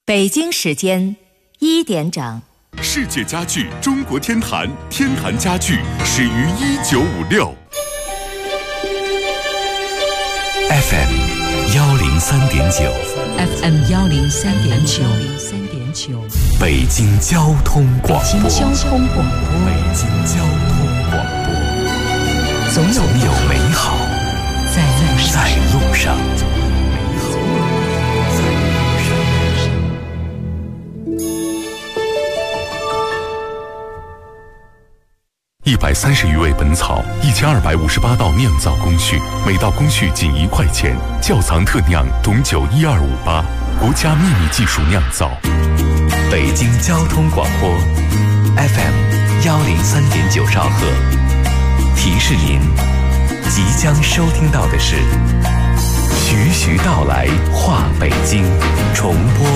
北京时间1点整。 世界家具中国天坛，天坛家具始于1956。 FM 103.9 FM 103.9 北京交通广播。 北京交通广播。 北京交通广播。 总有美好在路上。 130余味本草，1258道酿造工序，每道工序仅1块钱。窖藏特酿董酒12588，国家秘密技术酿造。 北京交通广播 FM 103.9兆赫。提示您，即将收听到的是徐徐道来话北京重播。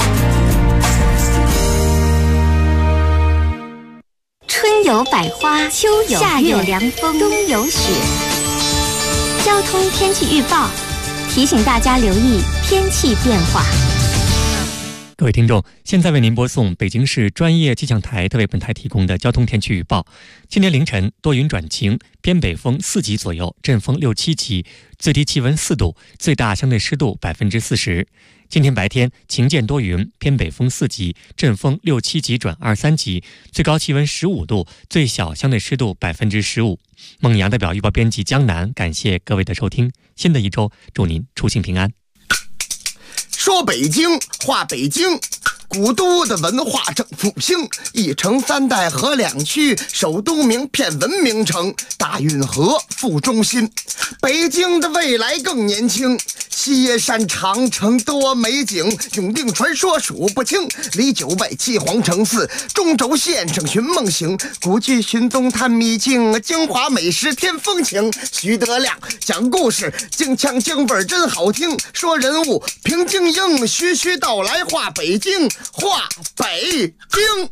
春有百花，秋有夏有凉风，冬有雪。交通天气预报提醒大家留意天气变化。 各位听众，现在为您播送北京市专业气象台特为本台提供的交通天气预报。今天凌晨多云转晴，偏北风4级左右，阵风6、7级，最低气温4度，最大相对湿度40%。今天白天晴间多云，偏北风4级，阵风6、7级转2、3级，最高气温15度，最小相对湿度15%。孟阳代表预报编辑江南，感谢各位的收听。新的一周，祝您出行平安。 说北京，话北京，古都的文化正复兴，一城3代合2区，首都名片文明城，大运河副中心。北京的未来更年轻，西山长城多美景，永定传说数不清，离9外7皇城4，中轴线上寻梦行，古剧寻踪探秘境，京华美食添风情。徐德亮讲故事，京腔京味真好听，说人物平静英，徐徐道来话北京，话北京。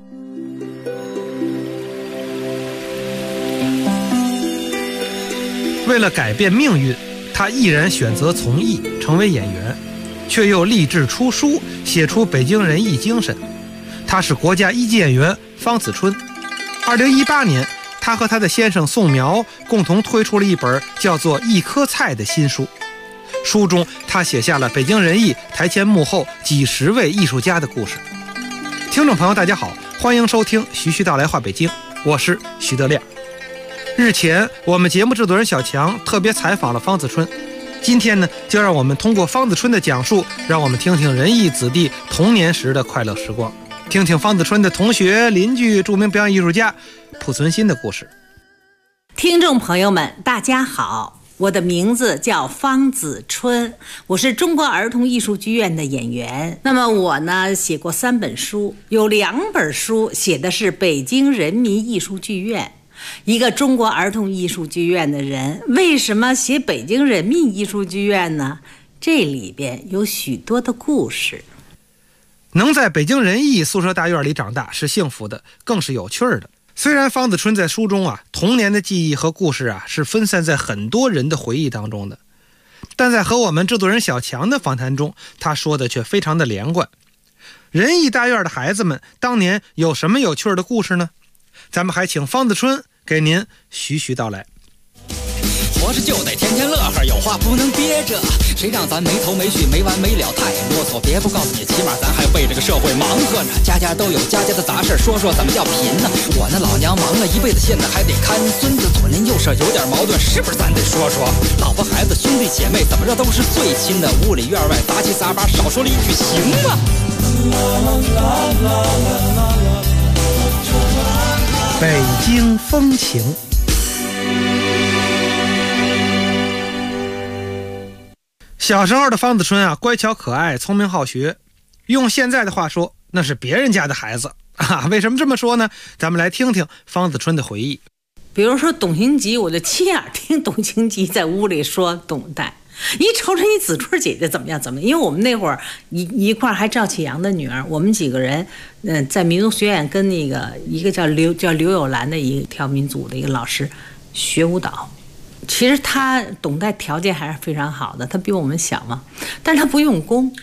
为了改变命运，他毅然选择从艺，成为演员，却又立志出书，写出北京人艺精神。他是国家1级演员方子春。2018年，他和他的先生宋苗共同推出了一本叫做《一颗菜》的新书。书中，他写下了北京人艺台前幕后几十位艺术家的故事。听众朋友，大家好，欢迎收听徐徐道来话北京，我是徐德亮。日前，我们节目制作人小强特别采访了方子春。今天呢，就让我们通过方子春的讲述，让我们听听人艺子弟童年时的快乐时光，听听方子春的同学、邻居、著名表演艺术家濮存昕的故事。 听众朋友们，大家好，我的名字叫方子春，我是中国儿童艺术剧院的演员。那么我呢，写过3本书，有2本书写的是北京人民艺术剧院。一个中国儿童艺术剧院的人，为什么写北京人民艺术剧院呢？这里边有许多的故事。 能在北京人艺宿舍大院里长大是幸福的，更是有趣的。虽然方子春在书中童年的记忆和故事是分散在很多人的回忆当中的，但在和我们制作人小强的访谈中，他说的却非常的连贯。人艺大院的孩子们当年有什么有趣的故事呢？咱们还请方子春给您徐徐道来。 活着就得天天乐呵，有话不能憋着，谁让咱没头没绪没完没了太啰嗦，别不告诉你，起码咱还为这个社会忙活呢。家家都有家家的杂事，说说怎么叫贫呢？我那老娘忙了一辈子，现在还得看孙子，左邻右舍有点矛盾，是不是咱得说说？老婆孩子兄弟姐妹怎么着都是最亲的，屋里院外杂七杂八，少说了一句行吗？ 北京风情。小时候的方子春乖巧可爱，聪明好学，用现在的话说，那是别人家的孩子为什么这么说呢？咱们来听听方子春的回忆。 比如说董行吉，我就亲眼听董行吉在屋里说董代，你瞅瞅你子春姐姐怎么样怎么样。因为我们那会儿一块还赵启阳的女儿，我们几个人在民族学院跟那个一个叫刘友兰的一个跳民族的一个老师学舞蹈。其实他董代条件还是非常好的，他比我们小嘛，但是他不用功，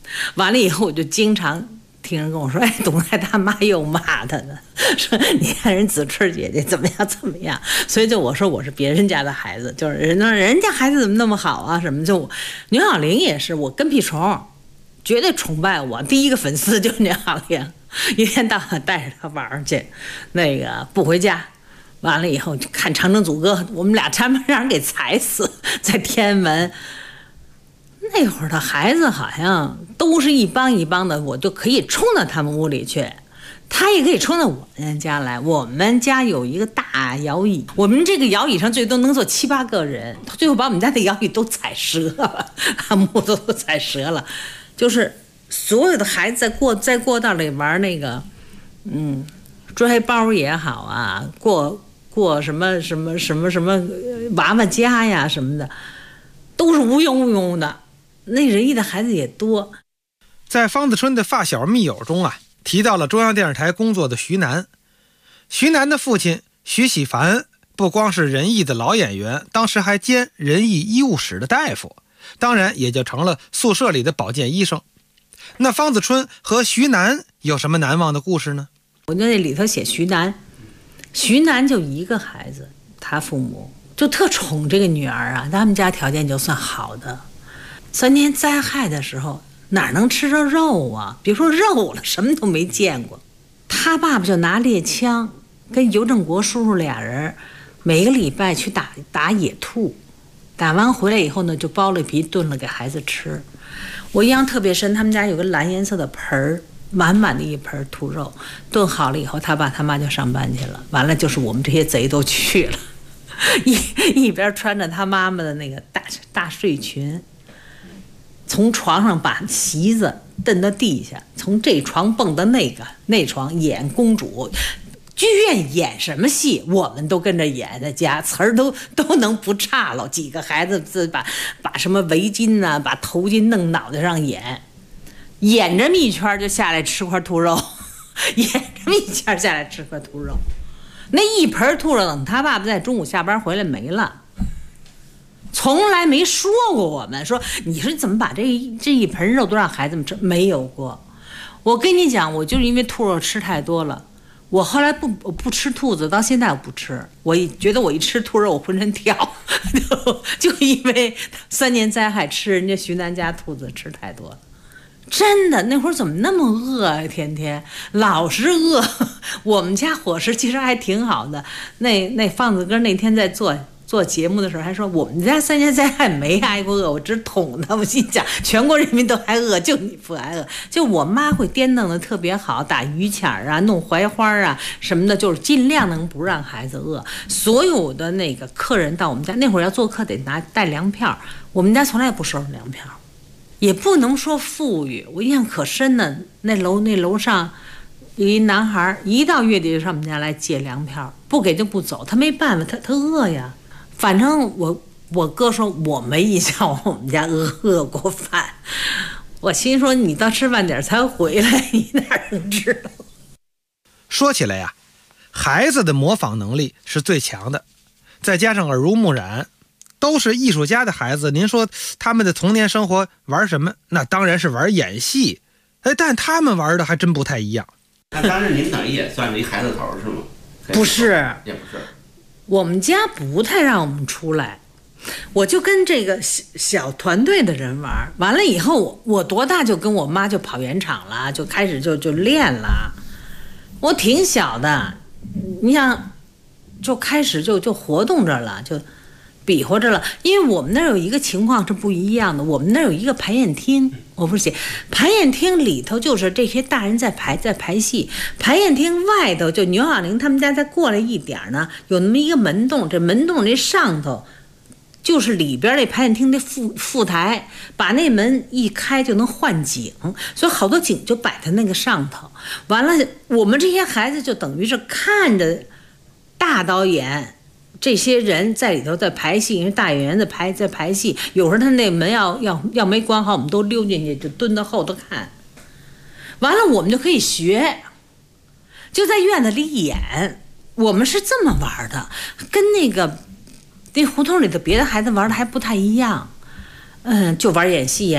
完了以后我就经常听人跟我说，哎，董太他妈又骂他呢，说你看人子春姐姐怎么样怎么样。所以就我说我是别人家的孩子，就是人家孩子怎么那么好啊什么。就牛小玲也是我跟屁虫，绝对崇拜我，第一个粉丝就是牛小玲，一天到晚带着他玩去，那个不回家。完了以后就看长征组歌，我们俩差点让人给踩死在天安门。那会儿的孩子好像都是一帮一帮的，我就可以冲到他们屋里去，他也可以冲到我们家来。我们家有一个大摇椅，我们这个摇椅上最多能坐7、8个人，最后把我们家的摇椅都踩折了，把木头都踩折了。就是所有的孩子在过道里玩那个追包也好啊，过什么娃娃家呀什么的，都是无忧无忧的。那仁义的孩子也多。 在方子春的发小密友中啊，提到了中央电视台工作的徐楠。徐楠的父亲徐喜凡不光是仁义的老演员，当时还兼仁义医务室的大夫，当然也就成了宿舍里的保健医生。那方子春和徐楠有什么难忘的故事呢？ 我在那里头写徐楠就一个孩子，他父母就特宠这个女儿啊，他们家条件就算好的。3年灾害的时候哪能吃着肉啊，别说肉了，什么都没见过。他爸爸就拿猎枪跟尤正国叔叔俩人每个礼拜去打野兔，打完回来以后呢，就剥了皮炖了给孩子吃。我印象特别深，他们家有个蓝颜色的盆儿，满满的一盆兔肉，炖好了以后，他爸他妈就上班去了。完了就是我们这些贼都去了，一边穿着他妈妈的那个大睡裙，从床上把席子蹬到地下，从这床蹦到那床演公主。剧院演什么戏我们都跟着演，在家词儿都能不差了。几个孩子把什么围巾啊，把头巾弄脑袋上演这么一圈就下来吃块兔肉，演这么一圈下来吃块兔肉。那一盆兔肉等他爸爸在中午下班回来没了，从来没说过我们说你说怎么把这一盆肉都让孩子们吃，没有过。我跟你讲，我就是因为兔肉吃太多了，我后来不吃兔子，到现在我不吃。我觉得我一吃兔肉我浑身跳，就因为3年灾害吃人家徐楠家兔子吃太多了。真的，那会儿怎么那么饿啊？天天老是饿。我们家伙食其实还挺好的。那放子哥那天在做节目的时候还说，我们家3年灾害没挨过饿，我只捅他。我心想，全国人民都挨饿，就你不挨饿。就我妈会颠弄的特别好，打榆钱啊，弄槐花啊什么的，就是尽量能不让孩子饿。所有的那个客人到我们家，那会儿要做客得带粮票，我们家从来不收拾粮票。也不能说富裕，我印象可深呢。那楼上有一男孩，一到月底就上我们家来借粮票，不给就不走，他没办法，他饿呀。反正我哥说我没印象我们家饿过饭。我心说你到吃饭点才回来，你哪能知道？ 说起来呀，孩子的模仿能力是最强的，再加上耳濡目染，都是艺术家的孩子，您说他们的童年生活玩什么？那当然是玩演戏。但他们玩的还真不太一样。 那当时您等于也算是一孩子头是吗？ 不是， 也不是。 我们家不太让我们出来，我就跟这个小团队的人玩。完了以后，我多大就跟我妈就跑圆场了，就开始就练了。我挺小的，你想，就开始就活动着了，就比划着了。因为我们那儿有一个情况是不一样的，我们那儿有一个排演厅，我不是写排演厅里头就是这些大人在排戏，排演厅外头就牛小玲他们家再过来一点呢，有那么一个门洞，这门洞这上头就是里边那排演厅的副台，把那门一开就能换景，所以好多景就摆在那个上头。完了，我们这些孩子就等于是看着大导演这些人在里头在排戏，因为大演员在排戏，有时候他那门要没关好，我们都溜进去就蹲到后头看。完了我们就可以学，就在院子里演。我们是这么玩的，跟那胡同里的别的孩子玩的还不太一样。就玩演戏呀，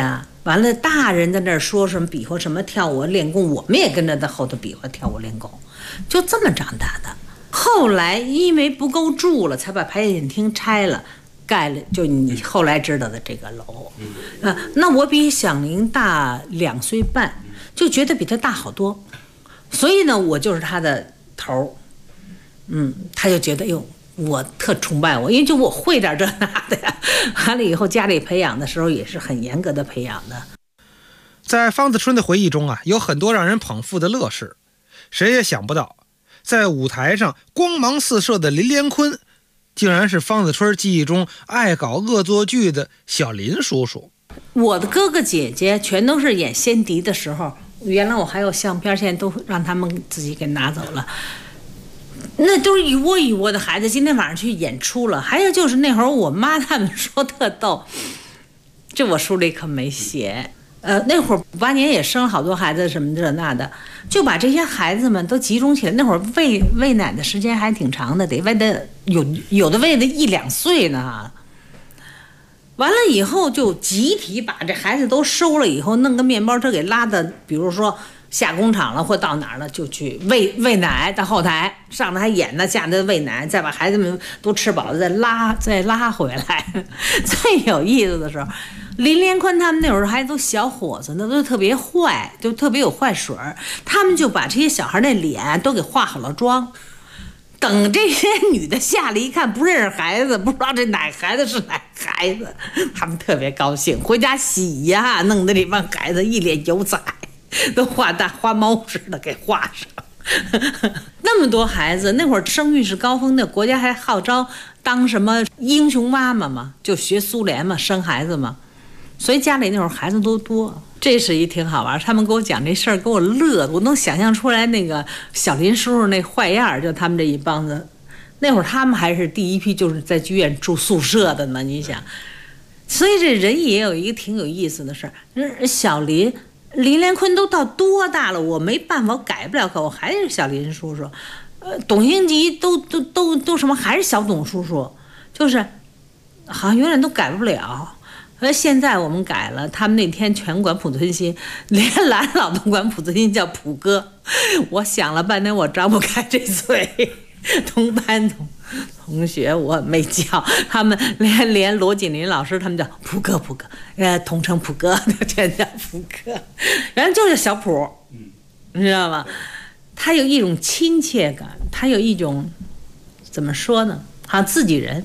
完了，大人在那儿说什么比划什么跳舞练功，我们也跟着在后头比划跳舞练功，就这么长大的。后来因为不够住了，才把排演厅拆了，盖了就你后来知道的这个楼。那我比响铃大2岁半，就觉得比他大好多，所以呢，我就是他的头。他就觉得哟，我特崇拜我，因为就我会点这那的呀。完了以后，家里培养的时候也是很严格的培养的。 在方子春的回忆中啊，有很多让人捧腹的乐事。谁也想不到，在舞台上光芒四射的林连坤，竟然是方子春记忆中爱搞恶作剧的小林叔叔。 我的哥哥姐姐全都是演仙笛的时候，原来我还有相片，现在都让他们自己给拿走了。那都是一窝一窝的孩子，今天晚上去演出了。还有就是那会儿我妈他们说特逗，这我书里可没写。那会儿58年也生了好多孩子什么这那的，就把这些孩子们都集中起来。那会儿喂奶的时间还挺长的，得喂的有的喂的1、2岁呢。完了以后就集体把这孩子都收了以后，弄个面包车给拉的，比如说下工厂了或到哪儿了，就去喂奶，到后台上来还演呢，下来喂奶，再把孩子们都吃饱了再拉回来。最有意思的时候，林连坤他们那会儿还都小伙子呢，都特别坏，就特别有坏水儿，他们就把这些小孩那脸都给化好了妆。等这些女的下来一看，不认识孩子，不知道这哪孩子是哪孩子，他们特别高兴，回家洗呀，弄得这帮孩子一脸油彩，都画大花猫似的给画上。那么多孩子，那会儿生育是高峰的，国家还号召当什么英雄妈妈嘛，就学苏联嘛，生孩子嘛，所以家里那会儿孩子都多。这是一挺好玩，他们给我讲这事儿，给我乐，我能想象出来那个小林叔叔那坏样，就他们这一帮子。那会儿他们还是第一批，就是在剧院住宿舍的呢，你想。所以这人也有一个挺有意思的事儿，小林连坤都到多大了，我没办法，我改不了口，我还是小林叔叔。董兴吉都什么，还是小董叔叔，就是好像永远都改不了。现在我们改了，他们那天全管濮存昕，连蓝老都管濮存昕叫普哥。我想了半天，我张不开这嘴。同班同学我没叫，他们连罗锦林老师他们叫普哥，统称普哥，全叫普哥，原来就是小普，你知道吗？他有一种亲切感，他有一种怎么说呢？好像自己人。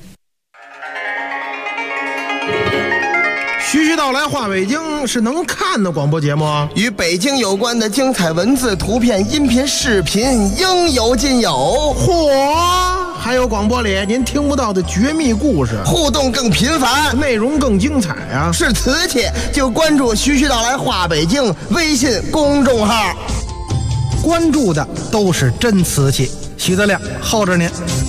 徐徐道来话北京是能看的广播节目， 与北京有关的精彩文字、图片、音频、视频应有尽有。 嚯！还有广播里您听不到的绝密故事， 互动更频繁， 内容更精彩啊！ 是瓷器就关注徐徐道来话北京微信公众号， 关注的都是真瓷器。徐德亮候着您。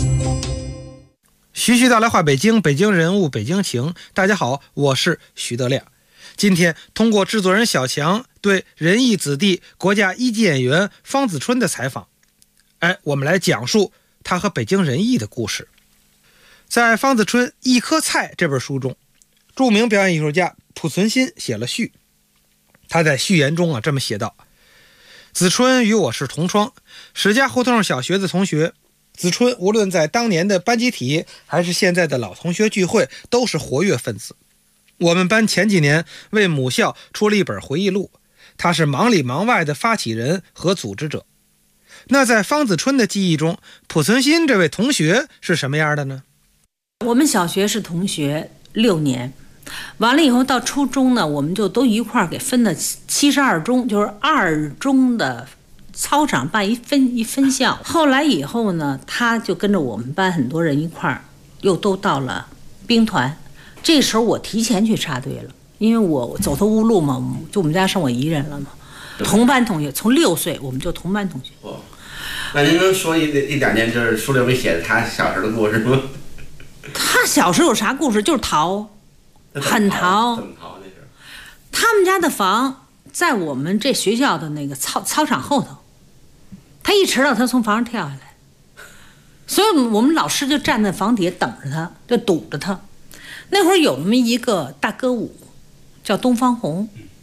徐徐道来话北京，北京人物，北京情。大家好，我是徐德亮。今天通过制作人小强对仁义子弟国家一级演员方子春的采访，我们来讲述他和北京人艺的故事。在方子春《一颗菜》这本书中，著名表演艺术家濮存昕写了序。他在序言中这么写道：子春与我是同窗，史家胡同小学的同学。子春无论在当年的班集体还是现在的老同学聚会，都是活跃分子。我们班前几年为母校出了一本回忆录，他是忙里忙外的发起人和组织者。那在方子春的记忆中，濮存昕这位同学是什么样的呢？ 我们小学是同学6年，完了以后到初中呢，我们就都一块儿给分的72中，就是2中的操场办一分校。后来以后呢，他就跟着我们班很多人一块儿，又都到了兵团。这时候我提前去插队了，因为我走投无路嘛，就我们家剩我一人了嘛。同班同学，从6岁我们就同班同学。 那您能说一两件就是书里面写的他小时候的故事吗？ 他小时候有啥故事？就是逃，很逃。 怎么逃那是？ 他们家的房在我们这学校的那个操场后头。他一迟到，他从房上跳下来，所以我们老师就站在房底下等着他，就堵着他。那会儿有那么一个大歌舞，叫东方红，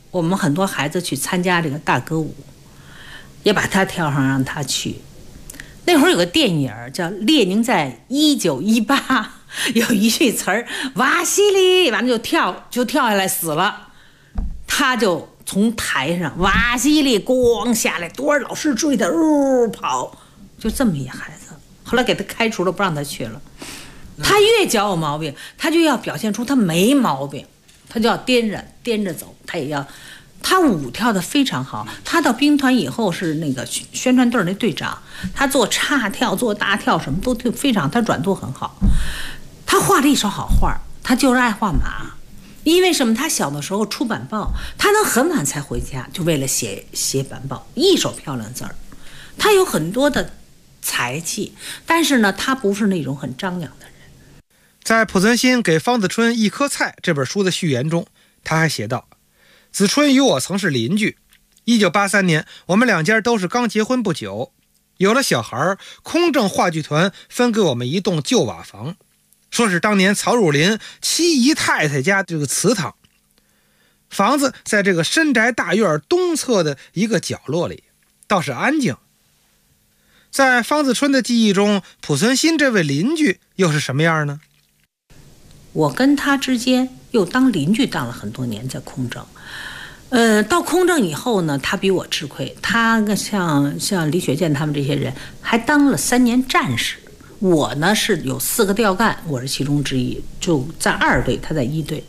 我们很多孩子去参加这个大歌舞，也把他挑上让他去。那会儿有个电影叫《列宁在1918》，有一句词儿瓦西里，完了就跳下来死了，他就从台上瓦西里咣下来，多少老师追他跑，就这么一孩子。后来给他开除了，不让他去了。他越脚有毛病，他就要表现出他没毛病，他就要颠着走，他也要。他舞跳得非常好，他到兵团以后是那个宣传队那队长，他做岔跳、做大跳什么都非常，他转度很好。他画了一手好画，他就是爱画马。因为什么？他小的时候出版报，他能很晚才回家，就为了写版报，一手漂亮字儿。他有很多的才气，但是呢，他不是那种很张扬的人。 在濮存昕给方子春一颗菜这本书的序言中，他还写道：子春与我曾是邻居，1983年我们两家都是刚结婚不久，有了小孩，空政话剧团分给我们一栋旧瓦房，说是当年曹汝霖七姨太太家这个祠堂。房子在这个深宅大院东侧的一个角落里，倒是安静。在方子春的记忆中，濮存昕这位邻居又是什么样呢？ 我跟他之间又当邻居当了很多年，在空政。到空政以后呢，他比我吃亏。他像李雪健他们这些人，还当了3年战士。我呢是有4个调干，我是其中之一，就在2队，他在1队。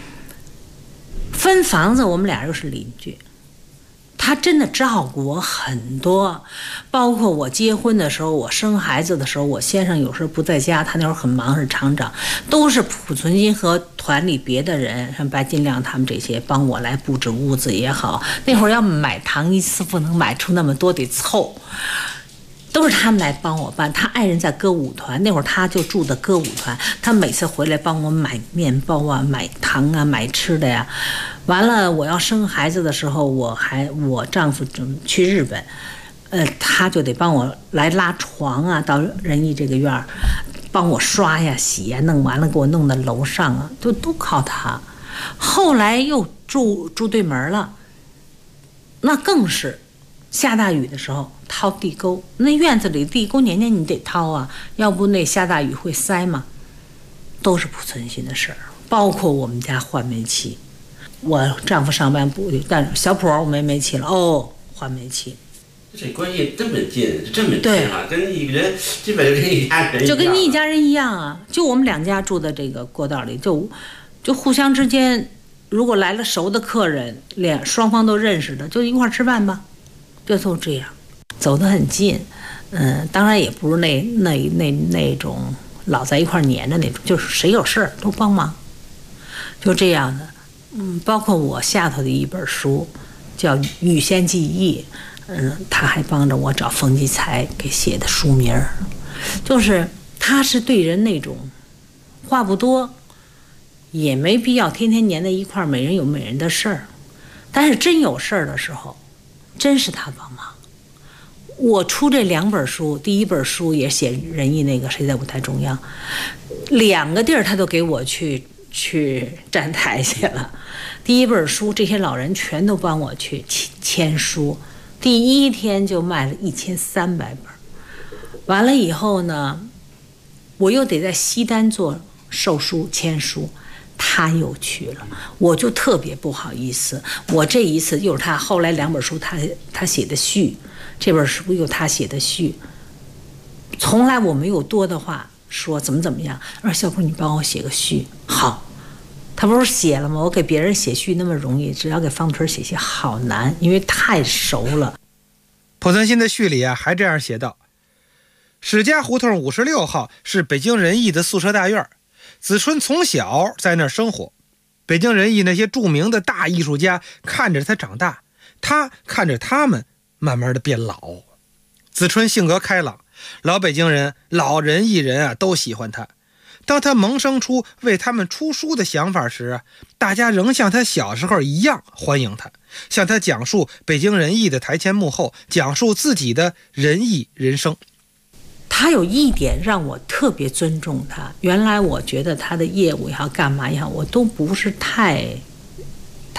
分房子，我们俩又是邻居。他真的照顾我很多，包括我结婚的时候，我生孩子的时候，我先生有时候不在家，他那会儿很忙，是厂长，都是濮存昕和团里别的人，像白金亮他们这些帮我来布置屋子也好。那会儿要买糖一次不能买出那么多，得凑，都是他们来帮我办。他爱人在歌舞团，那会儿他就住的歌舞团，他每次回来帮我买面包啊、买糖啊、买吃的呀。完了，我要生孩子的时候，我丈夫去日本，他就得帮我来拉床啊，到仁义这个院儿，帮我刷呀、洗呀，弄完了给我弄到楼上啊，都靠他。后来又住对门了，那更是下大雨的时候掏地沟，那院子里地沟年年你得掏啊，要不那下大雨会塞嘛，都是濮存昕的事儿。包括我们家换煤气。我丈夫上班不，但是小普我没煤气了，换煤气。 这关系这么近，这么近啊，跟一个人基本就跟一家人一样， 就跟你一家人一样啊。就我们2家住的这个过道里，就互相之间，如果来了熟的客人，双方都认识的，就一块吃饭吧，就这样，走得很近。当然也不是那种老在一块黏着那种，就是谁有事儿都帮忙，就这样的。包括我下头的一本书叫《预先记忆》，他还帮着我找冯骥才给写的书名儿，就是他是对人那种话不多，也没必要天天黏在一块儿，每人有每人的事儿，但是真有事儿的时候，真是他帮忙。我出这2本书，第一本书也写仁义那个谁在舞台中央，2个地儿他都给我去站台去了。第一本书这些老人全都帮我去签书，第1天就卖了1300本。完了以后呢，我又得在西单做售书签书，他又去了，我就特别不好意思。我这一次又是他，后来2本书他写的序，这本书又他写的序，从来我没有多的话说怎么样。说小姑你帮我写个序，好。他不是写了吗？我给别人写序那么容易，只要给方春写序好难，因为太熟了。 濮存昕的序里还这样写道：史家胡同56号是北京仁义的宿舍大院，子春从小在那儿生活。北京仁义那些著名的大艺术家看着他长大，他看着他们慢慢的变老。子春性格开朗，老北京人、老仁义人都喜欢他。当他萌生出为他们出书的想法时，大家仍像他小时候一样欢迎他，向他讲述北京仁义的台前幕后，讲述自己的仁义人生。 他有一点让我特别尊重他，原来我觉得他的业务也好干嘛也好，我都不是太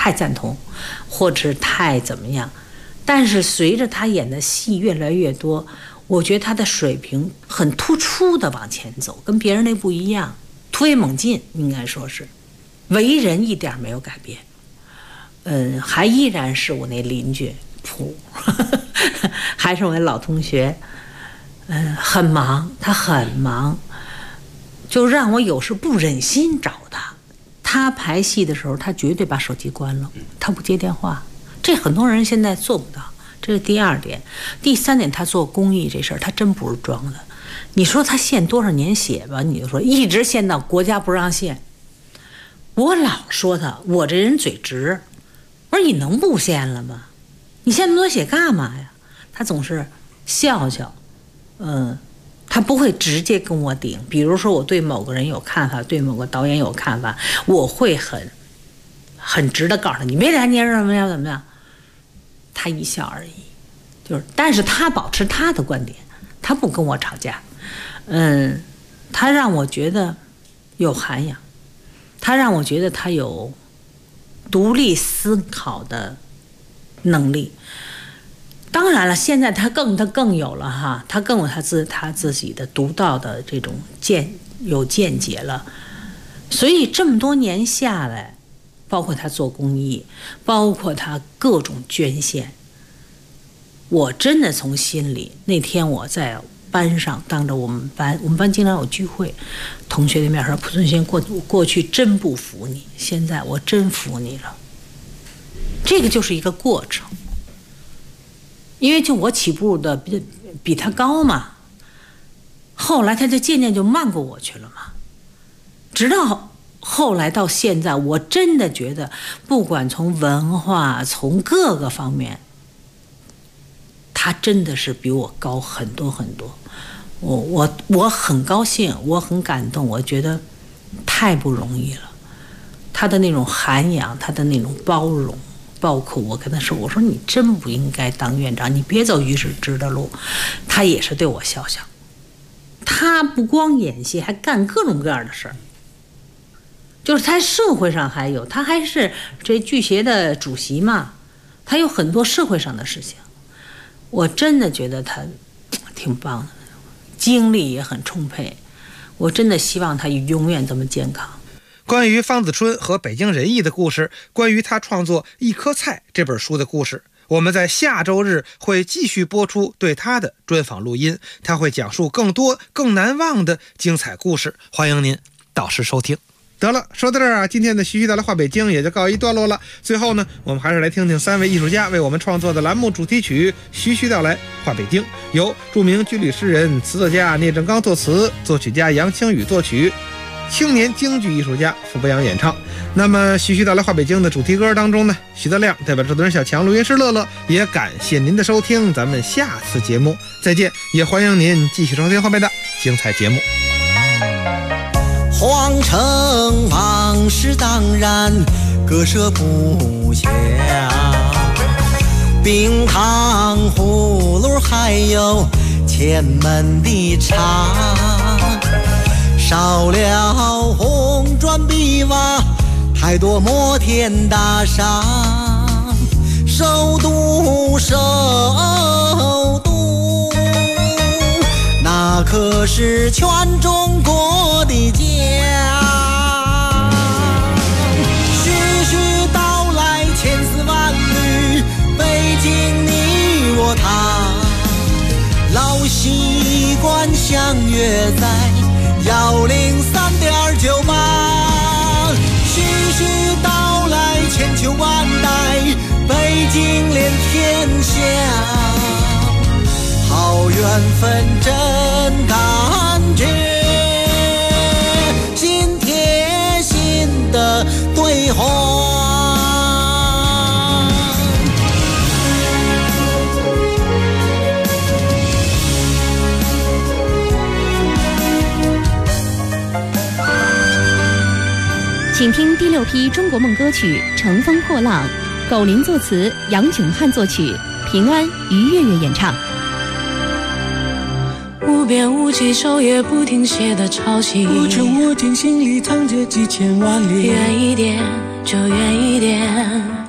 太赞同，或者太怎么样。但是随着他演的戏越来越多，我觉得他的水平很突出的往前走，跟别人那不一样，突飞猛进，应该说是为人一点没有改变。还依然是我那邻居普，还是我那老同学。很忙，他很忙，就让我有时不忍心找他。他排戏的时候，他绝对把手机关了，他不接电话。这很多人现在做不到，这是第二点。第三点，他做公益这事儿，他真不是装的。你说他献多少年血吧，你就说一直献到国家不让献。我老说他，我这人嘴直，我说你能不献了吗？你献那么多血干嘛呀？他总是笑笑。他不会直接跟我顶。比如说我对某个人有看法，对某个导演有看法，我会很直的告诉他，你别来，你怎么样怎么样。他一笑而已，但是他保持他的观点，他不跟我吵架。他让我觉得有涵养，他让我觉得他有独立思考的能力。当然了，现在他更有了哈，他更有他自己的独到的这种见解了。所以这么多年下来，包括他做公益，包括他各种捐献，我真的从心里，那天我在班上当着我们班经常有聚会，同学对面说，濮存昕过去真不服你，现在我真服你了。这个就是一个过程。因为就我起步的比他高嘛，后来他就渐渐就慢过我去了嘛，直到后来到现在，我真的觉得不管从文化从各个方面，他真的是比我高很多很多。我很高兴，我很感动，我觉得太不容易了。他的那种涵养，他的那种包容，包括我跟他说，我说你真不应该当院长，你别走于是直的路。他也是对我笑笑。他不光演戏，还干各种各样的事儿。就是他社会上还有，他还是这剧协的主席嘛，他有很多社会上的事情。我真的觉得他挺棒的，精力也很充沛。我真的希望他永远这么健康。 关于方子春和北京人艺的故事，关于他创作《一颗菜》这本书的故事，我们在下周日会继续播出对他的专访录音，他会讲述更多更难忘的精彩故事，欢迎您到时收听。得了，说到这儿啊，今天的徐徐道来话北京也就告一段落了。最后呢，我们还是来听听3位艺术家为我们创作的栏目主题曲《徐徐道来话北京》，由著名军旅诗人、词作家聂政刚作词，作曲家杨清宇作曲，青年京剧艺术家傅博洋演唱。那么徐徐道来话北京的主题歌当中呢，徐德亮代表制作人小强、录音师乐乐，也感谢您的收听，咱们下次节目再见，也欢迎您继续收听后面的精彩节目。 皇城往事当然割舍不下，冰糖葫芦还有前门的茶，少了红砖碧瓦，太多摩天大厦，首都那可是全中国的家。徐徐道来千丝万缕，北京你我他，老习惯相约在103.98。徐徐道来千秋万代，北京连天下。好缘分真感觉，心贴心的对话。 请听第6批中国梦歌曲《乘风破浪》，苟林作词，杨炯汉作曲，平安、于月月演唱。 无边无际，昼夜不停歇的潮汐， 不成我听，心里藏着几千万里。 远一点就远一点。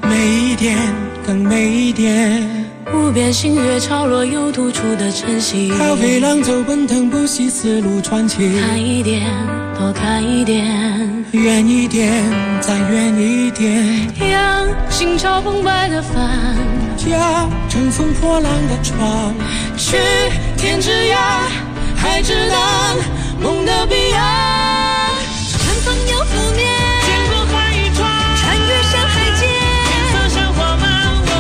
点，更美一点。 无边星月潮落又突出的晨曦， 咖啡浪走奔腾不息，丝路传奇。 看一点，多看一点， 远一点，再远一点。 让心潮澎湃的帆， 驾乘风破浪的船， 去天之涯，海之南，梦的彼岸。 春风又拂面， 见过海一船， 穿越山海间， 天色山花满。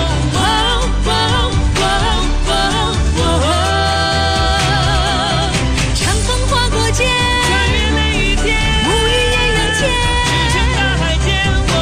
长风划过肩， 穿越每一天， 沐浴艳阳间， 只身大海间。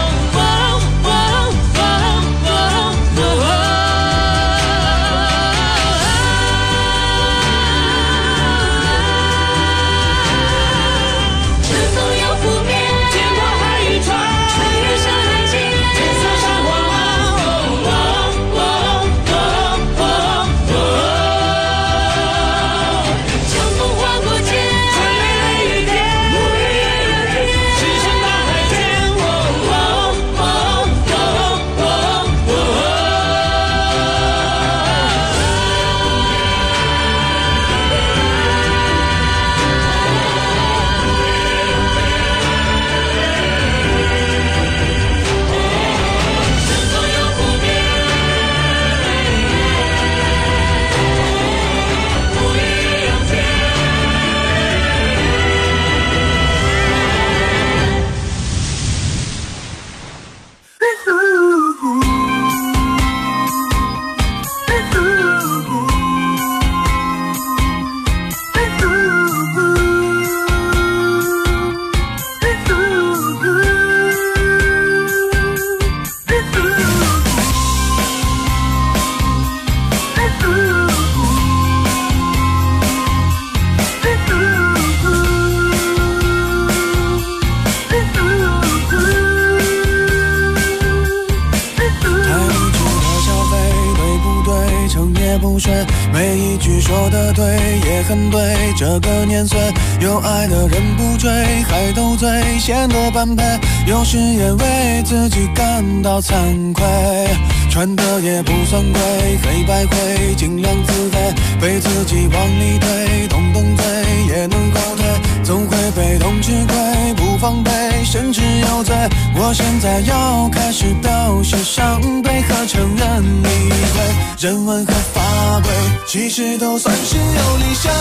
每一句说的对也很对，这个年岁有爱的人不追，还斗嘴显得般配，有时也为自己感到惭愧，穿的也不算贵，黑白灰尽量自卑，被自己往里推，动动嘴也能后退，总会被动吃亏，不防备甚至有罪，我现在要开始表示伤悲和承认理亏，人文和法规其实都算是有理想，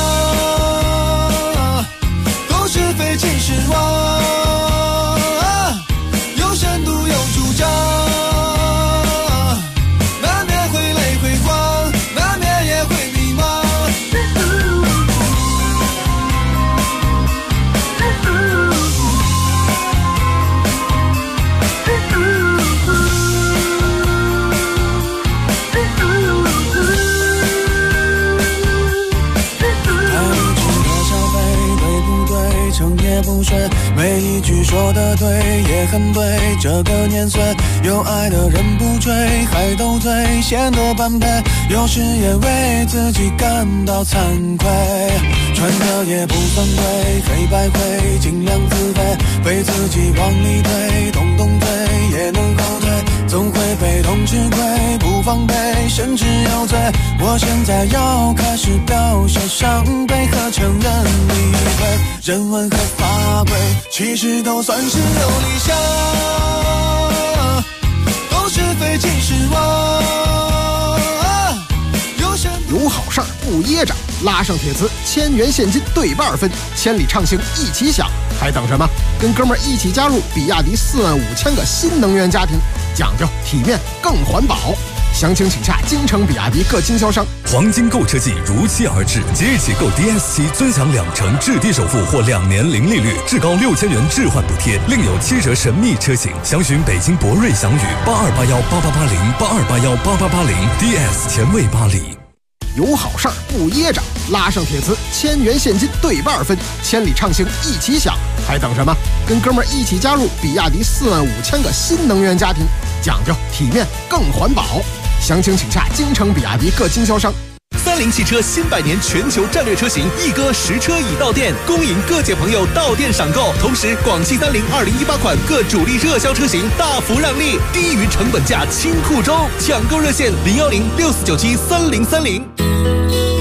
都是非其实妄，有深度有主张，难免会累会慌，难免也会迷茫，成也不睡，每一句说的对也很对，这个年岁有爱的人不追，还斗嘴显得般配，有时也为自己感到惭愧，穿的也不算贵，黑白灰尽量自卑，被自己往里推，动动嘴也能后退，总会被动吃亏，不防备甚至有罪，我现在要开始表示伤悲和承认理亏，人文和法规其实都算是有理想，都是非其实妄， 有好事儿不噎着，拉上铁磁，1000元现金对半分，千里畅行一起享，还等什么？跟哥们儿一起加入比亚迪45000个新能源家庭，讲究体面更环保。详情请洽京城比亚迪各经销商。 黄金购车季如期而至，即日起购 DS7尊享2%至低首付或2年零利率，至高6000元置换补贴，另有7折神秘车型。详询北京博瑞祥宇8281888082818880 DS 前卫巴黎。 有好事儿不噎着，拉上铁磁，1000元现金对半分，千里畅行一起享，还等什么？跟哥们儿一起加入比亚迪45000个新能源家庭，讲究体面更环保。详情请洽京城比亚迪各经销商。 30汽车新100年全球战略车型一哥实车已到店，恭迎各界朋友到店赏购。同时，广汽30 2018款各主力热销车型大幅让利，低于成本价清库中，抢购热线01064973030。